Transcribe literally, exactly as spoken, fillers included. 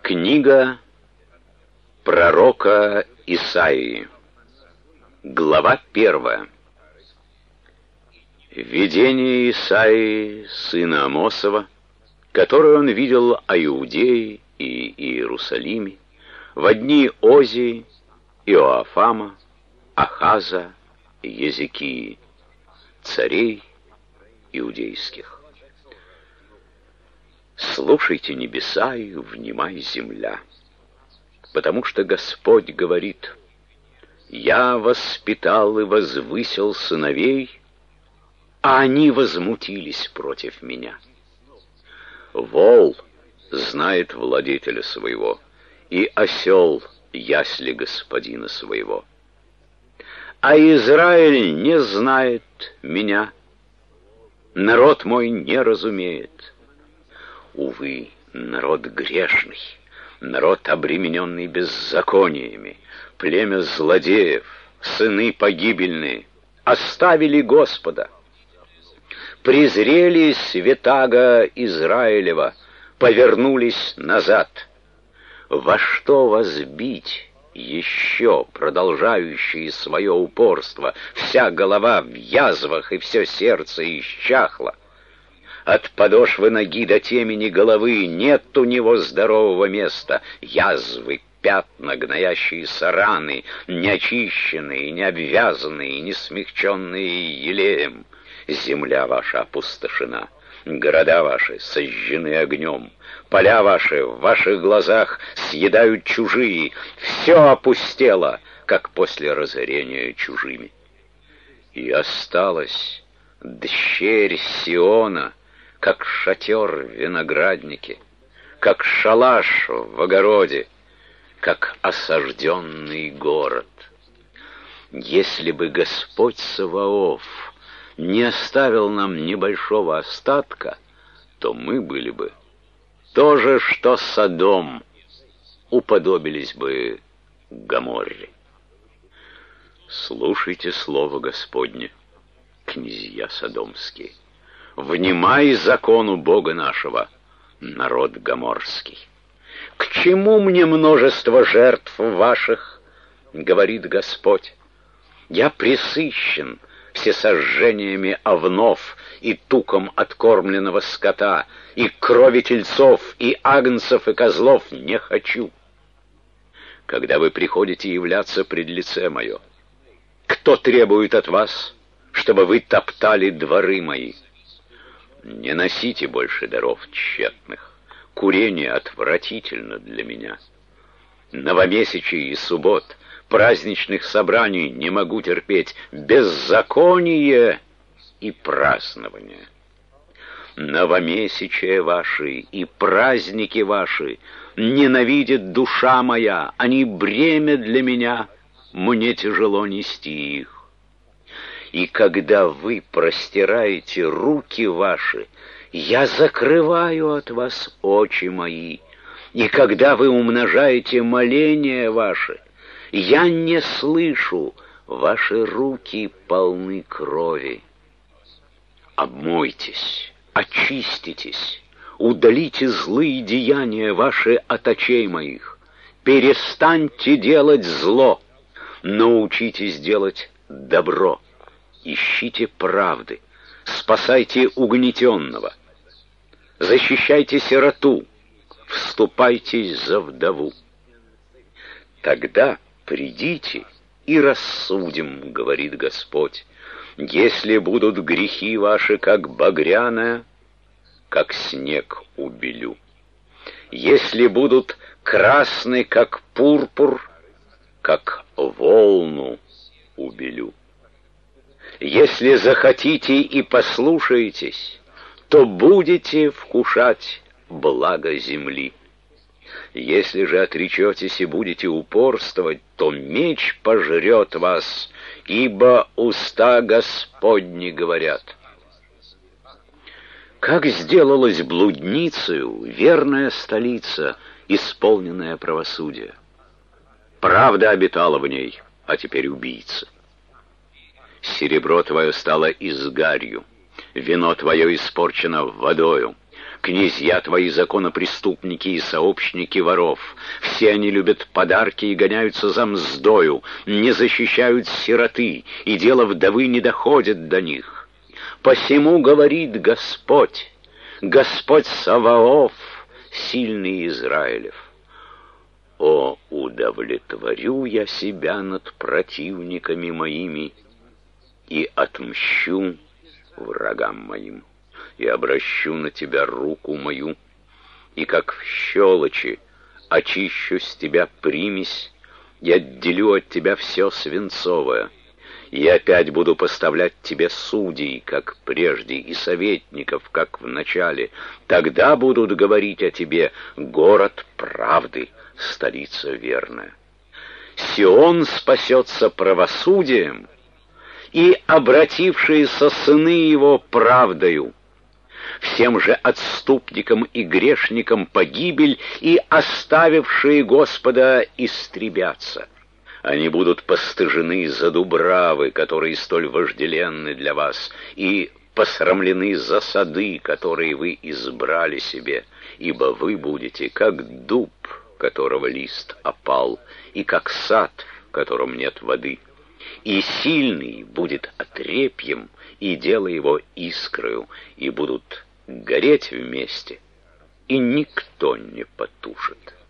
Книга пророка Исаии. Глава первая. Видение Исаии, сына Амосова, которое он видел о Иудее и Иерусалиме во дни Озии, Иоафама, Ахаза и Езекии, царей иудейских. Слушайте небеса и внимай земля, потому что Господь говорит: «Я воспитал и возвысил сыновей, а они возмутились против меня». Вол знает владетеля своего, и осел ясли господина своего. А Израиль не знает меня, народ мой не разумеет. Увы, народ грешный, народ, обремененный беззакониями, племя злодеев, сыны погибельные, оставили Господа. Презрели святаго Израилева, повернулись назад. Во что вас бить еще, продолжающие свое упорство? Вся голова в язвах, и все сердце исчахло. От подошвы ноги до темени головы нет у него здорового места. Язвы, пятна, гноящиеся раны, неочищенные, не обвязанные, не смягченные елеем. Земля ваша опустошена, города ваши сожжены огнем, поля ваши в ваших глазах съедают чужие. Все опустело, как после разорения чужими. И осталась дщерь Сиона, как шатер в винограднике, как шалаш в огороде, как осажденный город. Если бы Господь Саваоф не оставил нам небольшого остатка, то мы были бы то же, что Содом, уподобились бы Гоморре. Слушайте слово Господне, князья содомские. Внимай закону Бога нашего, народ гоморский. К чему мне множество жертв ваших, говорит Господь? Я пресыщен всесожжениями овнов и туком откормленного скота, и крови тельцов, и агнцев, и козлов не хочу. Когда вы приходите являться пред лице мое, кто требует от вас, чтобы вы топтали дворы мои? Не носите больше даров тщетных. Курение отвратительно для меня. Новомесячий и суббот, праздничных собраний не могу терпеть. Беззаконие и празднование. Новомесячия ваши и праздники ваши ненавидит душа моя. Они бремя для меня, мне тяжело нести их. И когда вы простираете руки ваши, я закрываю от вас очи мои. И когда вы умножаете моления ваши, я не слышу, ваши руки полны крови. Обмойтесь, очиститесь, удалите злые деяния ваши от очей моих. Перестаньте делать зло, научитесь делать добро. Ищите правды, спасайте угнетенного, защищайте сироту, вступайтесь за вдову. Тогда придите и рассудим, говорит Господь, если будут грехи ваши, как багряная, как снег убелю. Если будут красны, как пурпур, как волну убелю. Если захотите и послушаетесь, то будете вкушать благо земли. Если же отречетесь и будете упорствовать, то меч пожрет вас, ибо уста Господни говорят. Как сделалась блудницею верная столица, исполненная правосудия. Правда обитала в ней, а теперь убийца. Серебро твое стало изгарью, вино твое испорчено водою. Князья твои законопреступники и сообщники воров. Все они любят подарки и гоняются за мздою, не защищают сироты, и дело вдовы не доходит до них. Посему говорит Господь, Господь Саваоф, сильный Израилев: о, удовлетворю я себя над противниками моими и отмщу врагам моим, и обращу на тебя руку мою, и как в щелочи очищу с тебя примесь, и отделю от тебя все свинцовое, и опять буду поставлять тебе судей, как прежде, и советников, как в начале. Тогда будут говорить о тебе: город правды, столица верная. Сион спасется правосудием, и обратившиеся сыны его правдою. Всем же отступникам и грешникам погибель, и оставившие Господа истребятся. Они будут постыжены за дубравы, которые столь вожделенны для вас, и посрамлены за сады, которые вы избрали себе, ибо вы будете как дуб, которого лист опал, и как сад, в котором нет воды. И сильный будет отрепьем, и дело его искрою, и будут гореть вместе, и никто не потушит.